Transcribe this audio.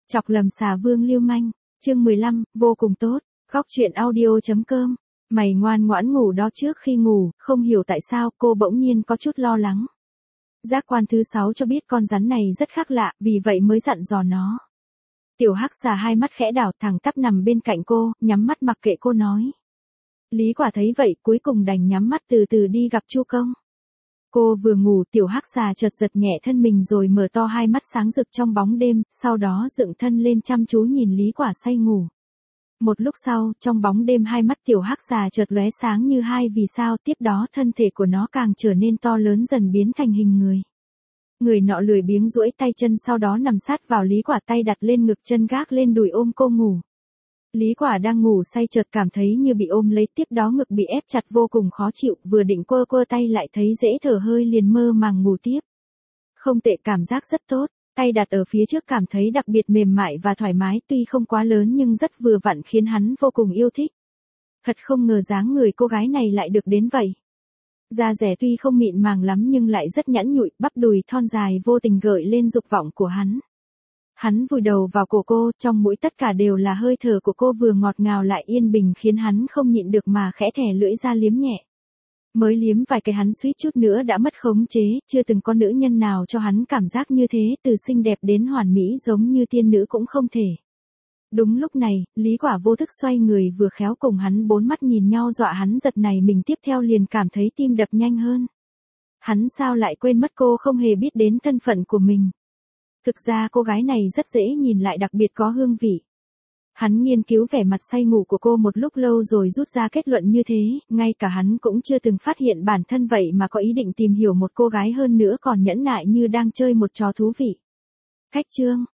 Chọc lầm xà vương lưu manh. Chương 15, vô cùng tốt. Góc truyện audio.com. Mày ngoan ngoãn ngủ đó. Trước khi ngủ, không hiểu tại sao cô bỗng nhiên có chút lo lắng. Giác quan thứ 6 cho biết con rắn này rất khác lạ, vì vậy mới dặn dò nó. Tiểu hắc xà hai mắt khẽ đảo, thẳng tắp nằm bên cạnh cô, nhắm mắt mặc kệ cô nói. Lý Quả thấy vậy, cuối cùng đành nhắm mắt từ từ đi gặp Chu Công. Cô vừa ngủ, tiểu hắc xà chợt giật nhẹ thân mình rồi mở to hai mắt sáng rực trong bóng đêm, sau đó dựng thân lên chăm chú nhìn Lý Quả say ngủ. Một lúc sau, trong bóng đêm hai mắt tiểu hắc xà chợt lóe sáng như hai vì sao, tiếp đó thân thể của nó càng trở nên to lớn dần biến thành hình người. Người nọ lười biếng duỗi tay chân, sau đó nằm sát vào Lý Quả, tay đặt lên ngực, chân gác lên đùi ôm cô ngủ. Lý Quả đang ngủ say chợt cảm thấy như bị ôm lấy, tiếp đó ngực bị ép chặt vô cùng khó chịu, vừa định quơ tay lại thấy dễ thở hơi liền mơ màng ngủ tiếp. Không tệ, cảm giác rất tốt, tay đặt ở phía trước cảm thấy đặc biệt mềm mại và thoải mái, tuy không quá lớn nhưng rất vừa vặn khiến hắn vô cùng yêu thích. Thật không ngờ dáng người cô gái này lại được đến vậy. Da dẻ tuy không mịn màng lắm nhưng lại rất nhẵn nhụi, bắp đùi thon dài vô tình gợi lên dục vọng của hắn. Hắn vùi đầu vào cổ cô, trong mũi tất cả đều là hơi thở của cô, vừa ngọt ngào lại yên bình khiến hắn không nhịn được mà khẽ thè lưỡi ra liếm nhẹ. Mới liếm vài cái hắn suýt chút nữa đã mất khống chế, chưa từng có nữ nhân nào cho hắn cảm giác như thế, từ xinh đẹp đến hoàn mỹ giống như tiên nữ cũng không thể. Đúng lúc này, Lý Quả vô thức xoay người, vừa khéo cùng hắn bốn mắt nhìn nhau dọa hắn giật nảy mình, tiếp theo liền cảm thấy tim đập nhanh hơn. Hắn sao lại quên mất cô không hề biết đến thân phận của mình. Thực ra cô gái này rất dễ nhìn lại, đặc biệt có hương vị. Hắn nghiên cứu vẻ mặt say ngủ của cô một lúc lâu rồi rút ra kết luận như thế, ngay cả hắn cũng chưa từng phát hiện bản thân vậy mà có ý định tìm hiểu một cô gái, hơn nữa còn nhẫn nại như đang chơi một trò thú vị. Cách chương.